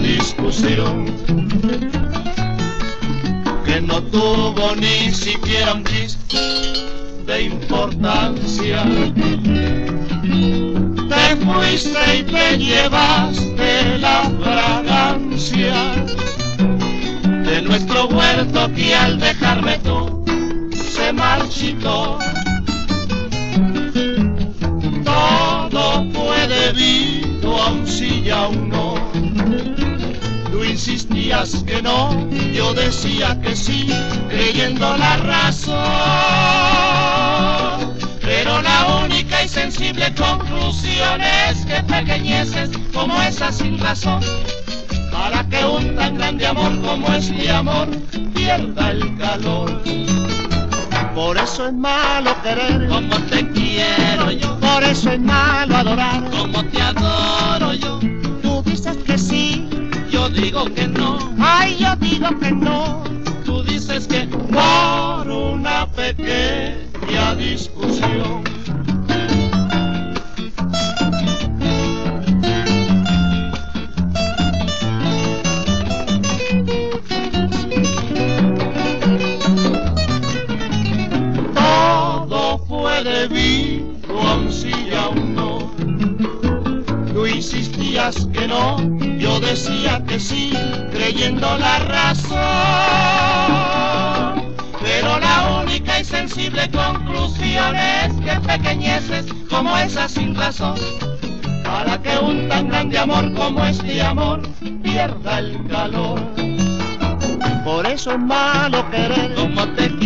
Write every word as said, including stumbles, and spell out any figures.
discusión, que no tuvo ni siquiera un gis de importancia. Te fuiste y te llevaste la fragancia de nuestro huerto, que al dejarme tú se marchitó. Todo fue debido a un sí y a un no. Tú insistías que no, yo decía que sí, creyendo la razón. Pero la única y sensible conclusión es que pequeñeces como esa sin razón, para que un tan grande amor como es mi amor pierda el calor. Por eso es malo querer como te quiero yo, por eso es malo adorar como te adoro yo. Tú dices que sí, yo digo que no, ay, yo digo que no. Tú dices que por una pequeña discusión. Todo fue debido a un sí y a un no. Tú insistías que no, yo decía que sí, creyendo la razón. Pero la única y sensible conclusión es que pequeñeces como esa sin razón, para que un tan grande amor como este amor pierda el calor. Por eso es malo querer como te